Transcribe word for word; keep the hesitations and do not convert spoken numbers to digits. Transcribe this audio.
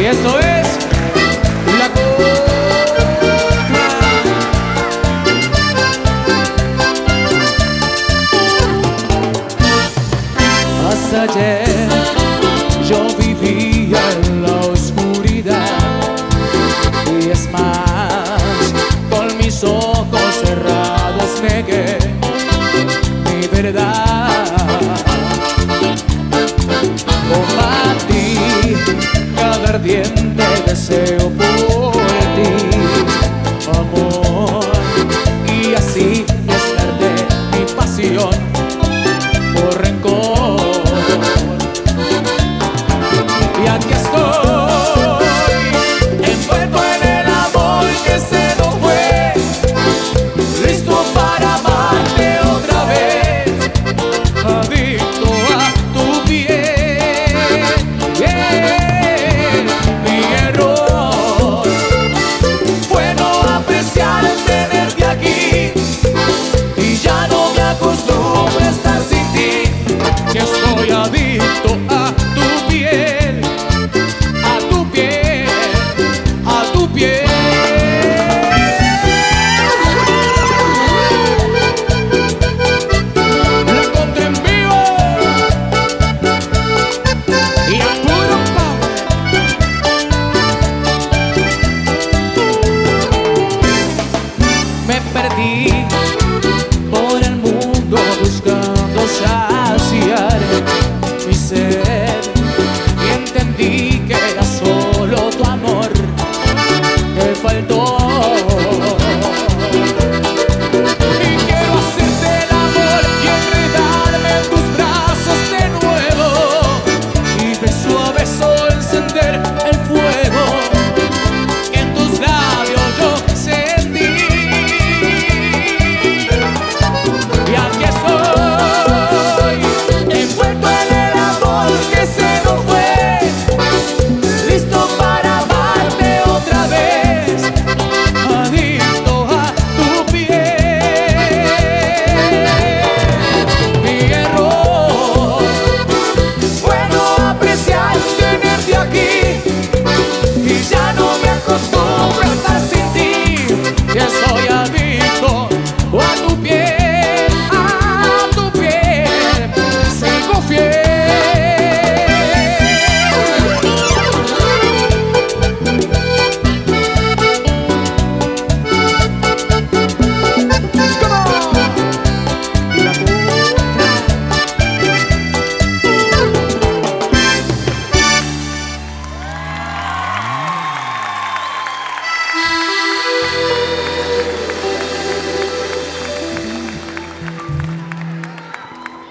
Y esto es La Contra. Hasta ayer yo vivía en la oscuridad, y es más, con mis ojos cerrados negué mi verdad. Combatí cada ardiente deseo por ti, amor, y así desperté mi pasión por rencor. Y aquí estoy, envuelto en el amor que se nos fue, listo para amarte otra vez, adicto a tu piel. Yeah. Mi error fue no apreciar el tenerte aquí, y ya no me acostumbro a estar sin ti. Si estoy adicto a tu piel, a tu piel, a tu piel. La Contra en vivo y a puro power. Me perdí por el mundo buscando ya